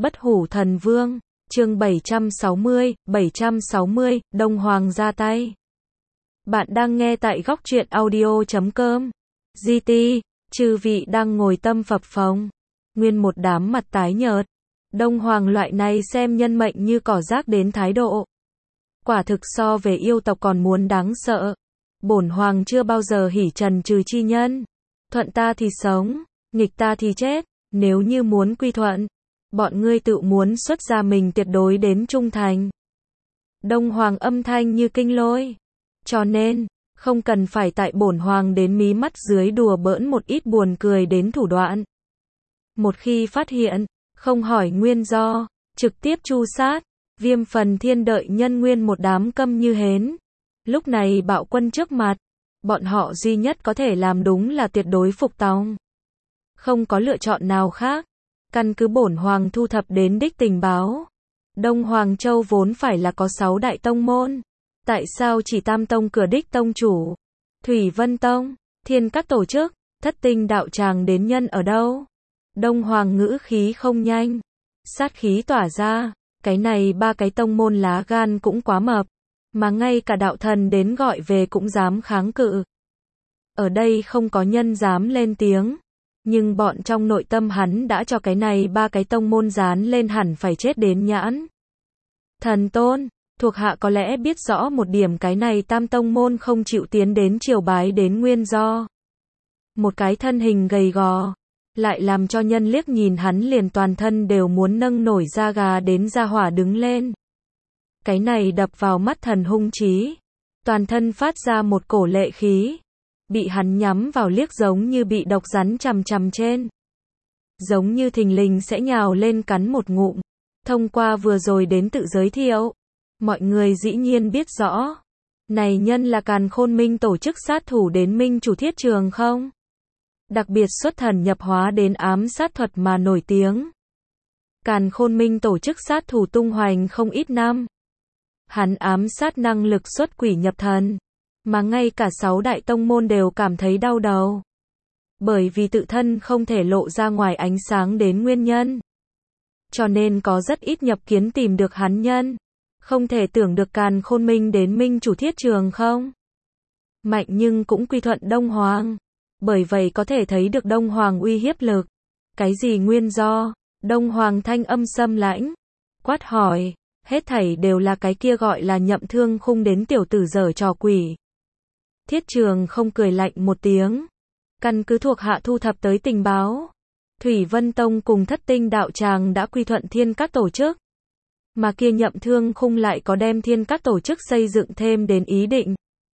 Bất hủ thần vương, chương 760, Đông Hoàng ra tay. Bạn đang nghe tại góc truyện audio.com. GT, chư vị đang ngồi tâm phập phồng. Nguyên một đám mặt tái nhợt. Đông Hoàng loại này xem nhân mệnh như cỏ rác đến thái độ. Quả thực so về yêu tộc còn muốn đáng sợ. Bổn Hoàng chưa bao giờ hỉ trần trừ chi nhân. Thuận ta thì sống, nghịch ta thì chết. Nếu như muốn quy thuận, bọn ngươi tự muốn xuất ra mình tuyệt đối đến trung thành. Đông Hoàng âm thanh như kinh lôi. Cho nên, không cần phải tại bổn Hoàng đến mí mắt dưới đùa bỡn một ít buồn cười đến thủ đoạn. Một khi phát hiện, không hỏi nguyên do, trực tiếp tru sát. Viêm Phần Thiên đợi nhân nguyên một đám câm như hến. Lúc này bạo quân trước mặt, bọn họ duy nhất có thể làm đúng là tuyệt đối phục tòng. Không có lựa chọn nào khác. Căn cứ bổn Hoàng thu thập đến đích tình báo. Đông Hoàng Châu vốn phải là có 6 đại tông môn. Tại sao chỉ Tam Tông cửa đích tông chủ? Thủy Vân Tông, Thiên các tổ chức, Thất Tinh đạo tràng đến nhân ở đâu? Đông Hoàng ngữ khí không nhanh. Sát khí tỏa ra. Cái này ba cái tông môn lá gan cũng quá mập. Mà ngay cả đạo thần đến gọi về cũng dám kháng cự. Ở đây không có nhân dám lên tiếng. Nhưng bọn trong nội tâm hắn đã cho cái này ba cái tông môn dán lên hẳn phải chết đến nhãn. Thần tôn, thuộc hạ có lẽ biết rõ một điểm cái này Tam tông môn không chịu tiến đến triều bái đến nguyên do. Một cái thân hình gầy gò, lại làm cho nhân liếc nhìn hắn liền toàn thân đều muốn nâng nổi da gà đến da hỏa đứng lên. Cái này đập vào mắt thần hung chí, toàn thân phát ra một cổ lệ khí. Bị hắn nhắm vào liếc giống như bị độc rắn chằm chằm trên. Giống như thình lình sẽ nhào lên cắn một ngụm. Thông qua vừa rồi đến tự giới thiệu, mọi người dĩ nhiên biết rõ. Này nhân là Càn Khôn Minh tổ chức sát thủ đến Minh Chủ Thiết Trường không? Đặc biệt xuất thần nhập hóa đến ám sát thuật mà nổi tiếng. Càn Khôn Minh tổ chức sát thủ tung hoành không ít năm. Hắn ám sát năng lực xuất quỷ nhập thần. Mà ngay cả 6 đại tông môn đều cảm thấy đau đầu. Bởi vì tự thân không thể lộ ra ngoài ánh sáng đến nguyên nhân. Cho nên có rất ít nhập kiến tìm được hắn nhân. Không thể tưởng được Càn Khôn Minh đến Minh Chủ Thiết Trường không? Mạnh nhưng cũng quy thuận Đông Hoàng. Bởi vậy có thể thấy được Đông Hoàng uy hiếp lực. Cái gì nguyên do? Đông Hoàng thanh âm xâm lãnh. Quát hỏi. Hết thảy đều là cái kia gọi là Nhậm Thương Khung đến tiểu tử giở trò quỷ. Thiết Trường không cười lạnh một tiếng. Căn cứ thuộc hạ thu thập tới tình báo. Thủy Vân Tông cùng Thất Tinh đạo tràng đã quy thuận Thiên các tổ chức. Mà kia Nhậm Thương Khung lại có đem Thiên các tổ chức xây dựng thêm đến ý định.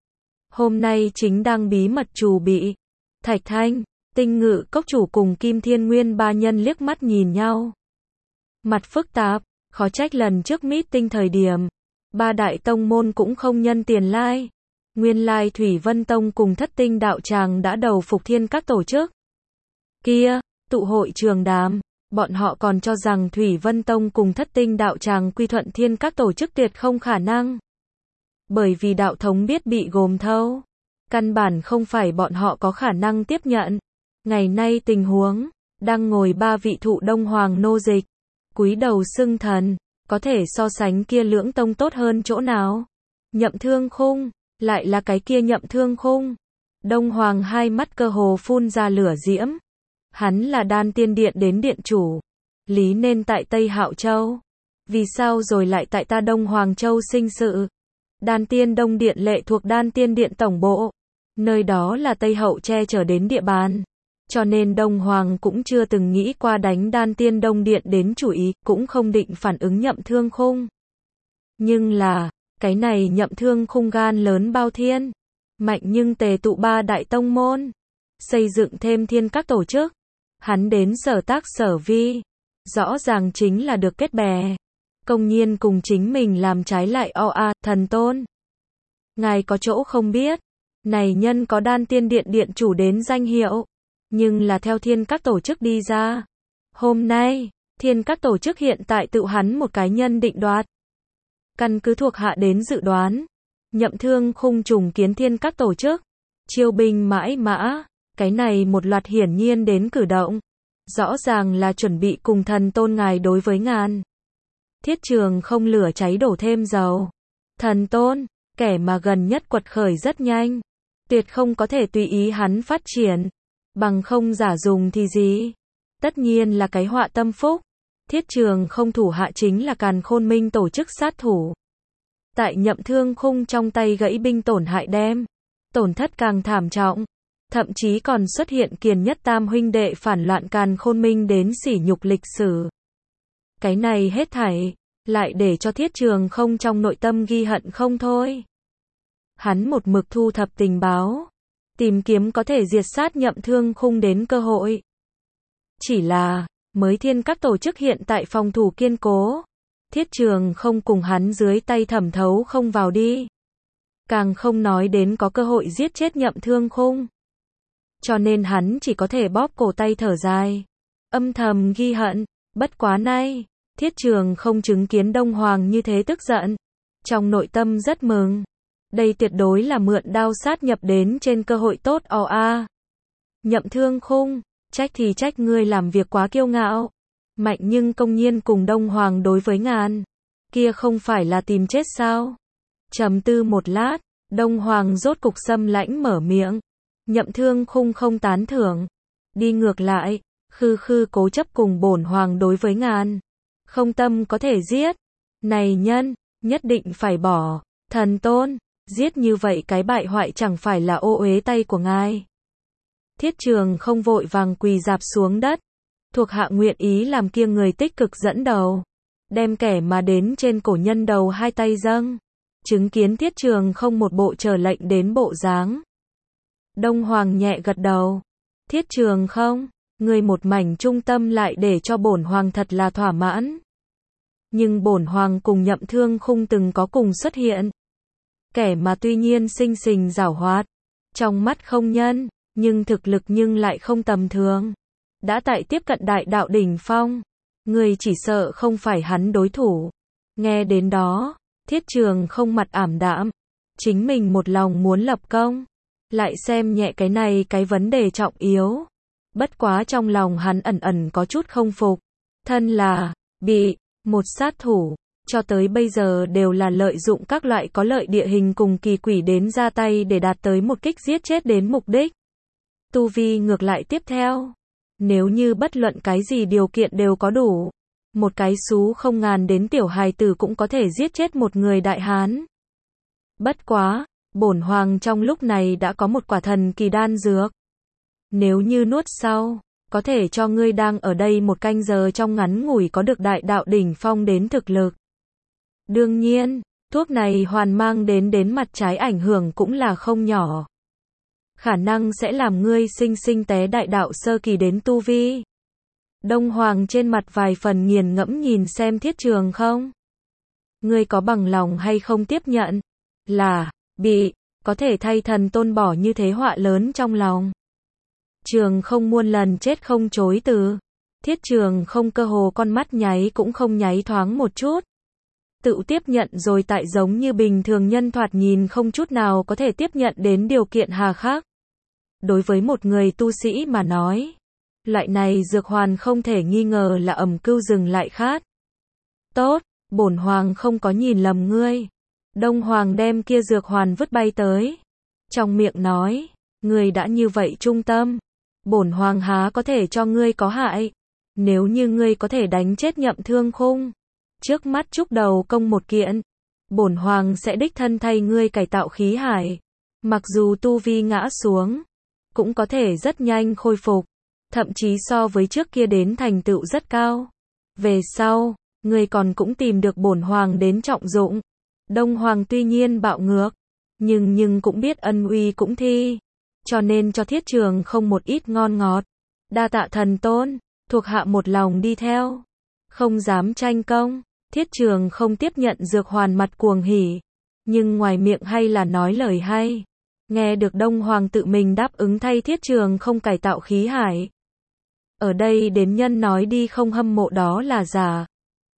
Hôm nay chính đang bí mật trù bị. Thạch Thanh, Tinh Ngự cốc chủ cùng Kim Thiên Nguyên ba nhân liếc mắt nhìn nhau. Mặt phức tạp, khó trách lần trước meeting thời điểm. Ba đại tông môn cũng không nhân tiền lai. Nguyên lai Thủy Vân Tông cùng Thất Tinh đạo tràng đã đầu phục Thiên các tổ chức. Kia, tụ hội trường đàm, bọn họ còn cho rằng Thủy Vân Tông cùng Thất Tinh đạo tràng quy thuận Thiên các tổ chức tuyệt không khả năng. Bởi vì đạo thống biết bị gồm thâu. Căn bản không phải bọn họ có khả năng tiếp nhận. Ngày nay tình huống, đang ngồi ba vị thụ Đông Hoàng nô dịch. Cúi đầu xưng thần, có thể so sánh kia lưỡng tông tốt hơn chỗ nào? Nhậm Thương Khung. Lại là cái kia Nhậm Thương Khung. Đông Hoàng hai mắt cơ hồ phun ra lửa diễm. Hắn là Đan Tiên Điện đến điện chủ. Lý nên tại Tây Hạo Châu. Vì sao rồi lại tại ta Đông Hoàng Châu sinh sự? Đan Tiên Đông Điện lệ thuộc Đan Tiên Điện tổng bộ. Nơi đó là Tây Hậu che chở đến địa bàn. Cho nên Đông Hoàng cũng chưa từng nghĩ qua đánh Đan Tiên Đông Điện đến chủ ý, cũng không định phản ứng Nhậm Thương Khung. Nhưng là, cái này Nhậm Thương Khung gan lớn bao thiên. Mạnh nhưng tề tụ ba đại tông môn. Xây dựng thêm Thiên các tổ chức. Hắn đến sở tác sở vi. Rõ ràng chính là được kết bè. Công nhiên cùng chính mình làm trái lại thần tôn. Ngài có chỗ không biết. Này nhân có Đan Tiên Điện điện chủ đến danh hiệu. Nhưng là theo Thiên các tổ chức đi ra. Hôm nay, Thiên các tổ chức hiện tại tự hắn một cái nhân định đoạt. Căn cứ thuộc hạ đến dự đoán. Nhậm Thương Khung trùng kiến Thiên các tổ chức. Chiêu binh mãi mã. Cái này một loạt hiển nhiên đến cử động. Rõ ràng là chuẩn bị cùng thần tôn ngài đối với ngàn. Thiết Trường không lửa cháy đổ thêm dầu. Thần tôn, kẻ mà gần nhất quật khởi rất nhanh. Tuyệt không có thể tùy ý hắn phát triển. Bằng không giả dùng thì gì? Tất nhiên là cái họa tâm phúc. Thiết Trường không thủ hạ chính là Càn Khôn Minh tổ chức sát thủ. Tại Nhậm Thương Khung trong tay gãy binh tổn hại đem. Tổn thất càng thảm trọng. Thậm chí còn xuất hiện Kiền Nhất Tam huynh đệ phản loạn Càn Khôn Minh đến sỉ nhục lịch sử. Cái này hết thảy, lại để cho Thiết Trường không trong nội tâm ghi hận không thôi. Hắn một mực thu thập tình báo, tìm kiếm có thể diệt sát Nhậm Thương Khung đến cơ hội. Chỉ là, mới Thiên Các tổ chức hiện tại phòng thủ kiên cố. Thiết Trường không cùng hắn dưới tay thẩm thấu không vào đi. Càng không nói đến có cơ hội giết chết Nhậm Thương Khung. Cho nên hắn chỉ có thể bóp cổ tay thở dài. Âm thầm ghi hận, bất quá nay, Thiết Trường không chứng kiến Đông Hoàng như thế tức giận. Trong nội tâm rất mừng. Đây tuyệt đối là mượn đao sát nhập đến trên cơ hội tốt a. Nhậm Thương Khung, trách thì trách ngươi làm việc quá kiêu ngạo. Mạnh nhưng công nhiên cùng Đông Hoàng đối với ngàn. Kia không phải là tìm chết sao? Trầm tư một lát, Đông Hoàng rốt cục xâm lãnh mở miệng. Nhậm Thương Khung không tán thưởng. Đi ngược lại, khư khư cố chấp cùng bổn hoàng đối với ngàn. Không tâm có thể giết. Này nhân, nhất định phải bỏ. Thần tôn, giết như vậy cái bại hoại chẳng phải là ô uế tay của ngài. Thiết Trường không vội vàng quỳ rạp xuống đất. Thuộc hạ nguyện ý làm kia người tích cực dẫn đầu. Đem kẻ mà đến trên cổ nhân đầu hai tay dâng. Chứng kiến Thiết Trường không một bộ chờ lệnh đến bộ dáng. Đông Hoàng nhẹ gật đầu. Thiết Trường không, người một mảnh trung tâm lại để cho bổn hoàng thật là thỏa mãn. Nhưng bổn hoàng cùng Nhậm Thương Khung từng có cùng xuất hiện. Kẻ mà tuy nhiên sinh sình giảo hoạt, trong mắt không nhân, nhưng thực lực nhưng lại không tầm thường. Đã tại tiếp cận đại đạo đỉnh phong, người chỉ sợ không phải hắn đối thủ. Nghe đến đó, Thiết Trường không mặt ảm đạm. Chính mình một lòng muốn lập công. Lại xem nhẹ cái này cái vấn đề trọng yếu. Bất quá trong lòng hắn ẩn ẩn có chút không phục. Thân là, bị, một sát thủ, cho tới bây giờ đều là lợi dụng các loại có lợi địa hình cùng kỳ quỷ đến ra tay để đạt tới một kích giết chết đến mục đích. Tu vi ngược lại tiếp theo. Nếu như bất luận cái gì điều kiện đều có đủ. Một cái xú không ngàn đến tiểu hài tử cũng có thể giết chết một người đại hán. Bất quá, bổn hoàng trong lúc này đã có một quả thần kỳ đan dược. Nếu như nuốt sau, có thể cho ngươi đang ở đây một canh giờ trong ngắn ngủi có được đại đạo đỉnh phong đến thực lực. Đương nhiên, thuốc này hoàn mang đến mặt trái ảnh hưởng cũng là không nhỏ. Khả năng sẽ làm ngươi sinh sinh té đại đạo sơ kỳ đến tu vi. Đông Hoàng trên mặt vài phần nghiền ngẫm nhìn xem Thiết Trường không. Ngươi có bằng lòng hay không tiếp nhận? Là, bị, có thể thay thần tôn bỏ như thế họa lớn trong lòng. Trường không muôn lần chết không chối từ. Thiết Trường không cơ hồ con mắt nháy cũng không nháy thoáng một chút. Tự tiếp nhận rồi tại giống như bình thường nhân thoạt nhìn không chút nào có thể tiếp nhận đến điều kiện hà khắc. Đối với một người tu sĩ mà nói, loại này dược hoàn không thể nghi ngờ là ẩm cưu rừng lại khát. Tốt, bổn hoàng không có nhìn lầm ngươi. Đông Hoàng đem kia dược hoàn vứt bay tới. Trong miệng nói, ngươi đã như vậy trung tâm. Bổn hoàng há có thể cho ngươi có hại. Nếu như ngươi có thể đánh chết Nhậm Thương Khung. Trước mắt chúc đầu công một kiện. Bổn hoàng sẽ đích thân thay ngươi cải tạo khí hải. Mặc dù tu vi ngã xuống, cũng có thể rất nhanh khôi phục. Thậm chí so với trước kia đến thành tựu rất cao. Về sau, ngươi còn cũng tìm được bổn hoàng đến trọng dụng. Đông Hoàng tuy nhiên bạo ngược, nhưng cũng biết ân uy cũng thi. Cho nên cho Thiết Trường không một ít ngon ngọt. Đa tạ thần tôn, thuộc hạ một lòng đi theo. Không dám tranh công, Thiết Trường không tiếp nhận dược hoàn mặt cuồng hỉ. Nhưng ngoài miệng hay là nói lời hay. Nghe được Đông Hoàng tự mình đáp ứng thay Thiết Trường không cải tạo khí hải. Ở đây đến nhân nói đi không hâm mộ đó là giả.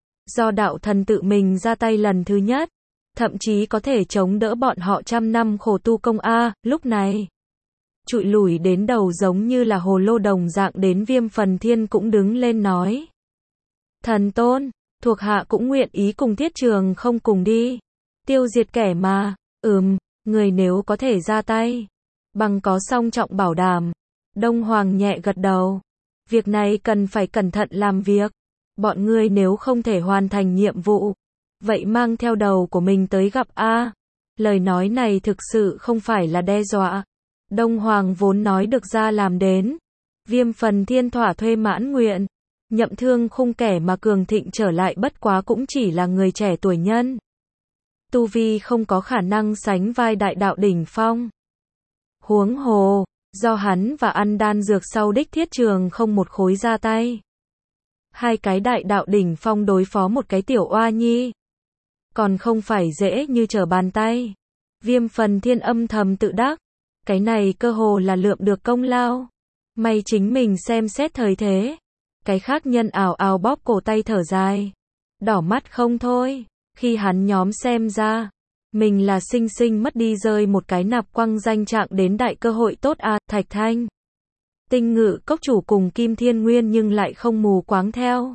Do đạo thần tự mình ra tay lần thứ nhất. Thậm chí có thể chống đỡ bọn họ trăm năm khổ tu công a, lúc này. trụi lủi đến đầu giống như là hồ lô đồng dạng đến Viêm Phần Thiên cũng đứng lên nói. Thần tôn, thuộc hạ cũng nguyện ý cùng Thiết Trường không cùng đi. Tiêu diệt kẻ mà, người nếu có thể ra tay, bằng có song trọng bảo đảm. Đông Hoàng nhẹ gật đầu. Việc này cần phải cẩn thận làm việc. Bọn ngươi nếu không thể hoàn thành nhiệm vụ, vậy mang theo đầu của mình tới gặp A. Lời nói này thực sự không phải là đe dọa. Đông Hoàng vốn nói được ra làm đến. Viêm Phần Thiên thỏa thuê mãn nguyện. Nhậm Thương Khung kẻ mà cường thịnh trở lại bất quá cũng chỉ là người trẻ tuổi nhân. Tu vi không có khả năng sánh vai đại đạo đỉnh phong. Huống hồ, do hắn và ăn đan dược sau đích Thiết Trường không một khối ra tay. Hai cái đại đạo đỉnh phong đối phó một cái tiểu oa nhi. Còn không phải dễ như trở bàn tay. Viêm Phần Thiên âm thầm tự đắc. Cái này cơ hồ là lượm được công lao. May chính mình xem xét thời thế. Cái khác nhân ào ào bóp cổ tay thở dài. Đỏ mắt không thôi. Khi hắn nhóm xem ra, mình là sinh sinh mất đi rơi một cái nạp quăng danh trạng đến đại cơ hội tốt à, Thạch Thanh. Tinh Ngự cốc chủ cùng Kim Thiên Nguyên nhưng lại không mù quáng theo.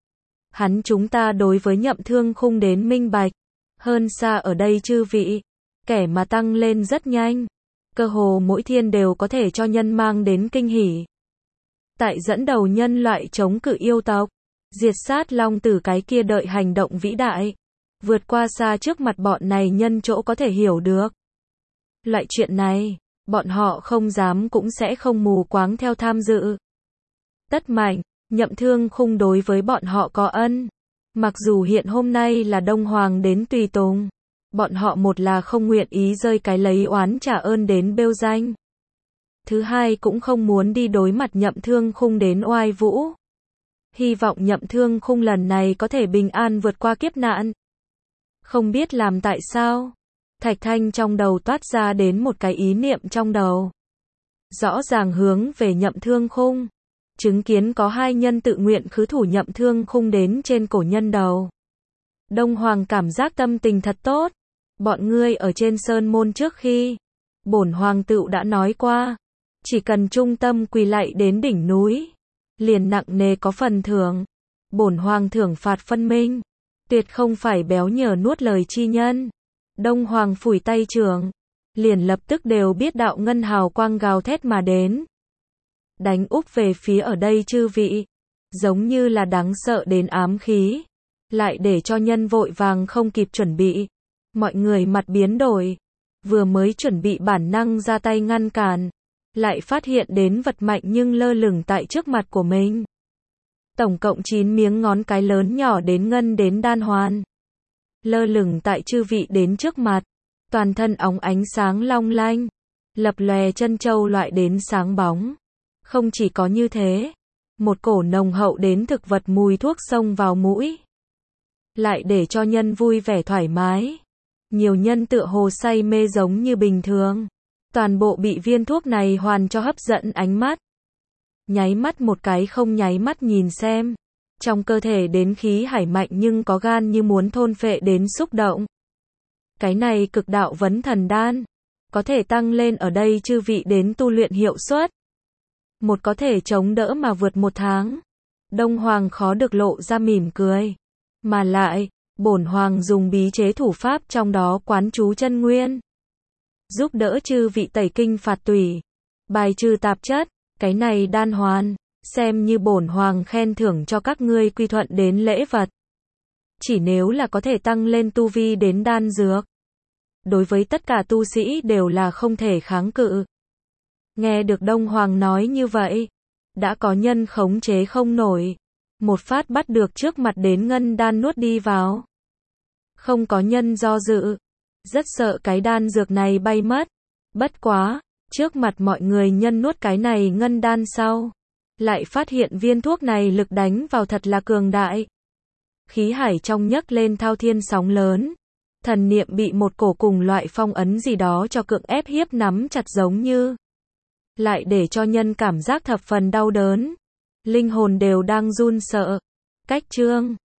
Chúng ta đối với Nhậm Thương Khung đến minh bạch. Hơn xa ở đây chư vị. Kẻ mà tăng lên rất nhanh. Cơ hồ mỗi thiên đều có thể cho nhân mang đến kinh hỉ. Tại dẫn đầu nhân loại chống cự yêu tộc. Diệt sát long tử cái kia đợi hành động vĩ đại. Vượt qua xa trước mặt bọn này nhân chỗ có thể hiểu được. Loại chuyện này, bọn họ không dám cũng sẽ không mù quáng theo tham dự. Tất mạnh, Nhậm Thương Khung đối với bọn họ có ân. Mặc dù hiện hôm nay là Đông Hoàng đến tùy tùng. Bọn họ một là không nguyện ý rơi cái lấy oán trả ơn đến bêu danh. Thứ hai cũng không muốn đi đối mặt Nhậm Thương Khung đến oai vũ. Hy vọng Nhậm Thương Khung lần này có thể bình an vượt qua kiếp nạn. Không biết làm tại sao, Thạch Thanh trong đầu toát ra đến một cái ý niệm trong đầu. Rõ ràng hướng về Nhậm Thương Khung. Chứng kiến có hai nhân tự nguyện khứ thủ Nhậm Thương Khung đến trên cổ nhân đầu. Đông Hoàng cảm giác tâm tình thật tốt. Bọn ngươi ở trên sơn môn trước khi, bổn hoàng tựu đã nói qua. Chỉ cần trung tâm quỳ lạy đến đỉnh núi, liền nặng nề có phần thưởng. Bổn hoàng thưởng phạt phân minh. Tuyệt không phải béo nhờ nuốt lời chi nhân. Đông Hoàng phủi tay trường. Liền lập tức đều biết đạo ngân hào quang gào thét mà đến. Đánh úp về phía ở đây chư vị. Giống như là đáng sợ đến ám khí. Lại để cho nhân vội vàng không kịp chuẩn bị. Mọi người mặt biến đổi. Vừa mới chuẩn bị bản năng ra tay ngăn cản. Lại phát hiện đến vật mạnh nhưng lơ lửng tại trước mặt của mình. Tổng cộng 9 miếng ngón cái lớn nhỏ đến ngân đến đan hoàn. Lơ lửng tại chư vị đến trước mặt. Toàn thân óng ánh sáng long lanh. Lập lòe chân châu loại đến sáng bóng. Không chỉ có như thế. Một cổ nồng hậu đến thực vật mùi thuốc xông vào mũi. Lại để cho nhân vui vẻ thoải mái. Nhiều nhân tựa hồ say mê giống như bình thường. Toàn bộ bị viên thuốc này hoàn cho hấp dẫn ánh mắt. Nháy mắt một cái không nháy mắt nhìn xem. Trong cơ thể đến khí hải mạnh nhưng có gan như muốn thôn phệ đến xúc động. Cái này cực đạo vấn thần đan. Có thể tăng lên ở đây chư vị đến tu luyện hiệu suất. Một có thể chống đỡ mà vượt 1 tháng. Đông Hoàng khó được lộ ra mỉm cười. Mà lại, bổn Hoàng dùng bí chế thủ pháp trong đó quán chú chân nguyên. Giúp đỡ chư vị tẩy kinh phạt tủy. Bài trừ tạp chất. Cái này đan hoàn, xem như bổn Hoàng khen thưởng cho các ngươi quy thuận đến lễ vật. Chỉ nếu là có thể tăng lên tu vi đến đan dược. Đối với tất cả tu sĩ đều là không thể kháng cự. Nghe được Đông Hoàng nói như vậy, đã có nhân khống chế không nổi. Một phát bắt được trước mặt đến ngân đan nuốt đi vào. Không có nhân do dự. Rất sợ cái đan dược này bay mất. Bất quá. Trước mặt mọi người nhân nuốt cái này ngân đan sau. Lại phát hiện viên thuốc này lực đánh vào thật là cường đại. Khí hải trong nhấc lên thao thiên sóng lớn. Thần niệm bị một cổ cùng loại phong ấn gì đó cho cưỡng ép hiếp nắm chặt giống như. Lại để cho nhân cảm giác thập phần đau đớn. Linh hồn đều đang run sợ. Cách chương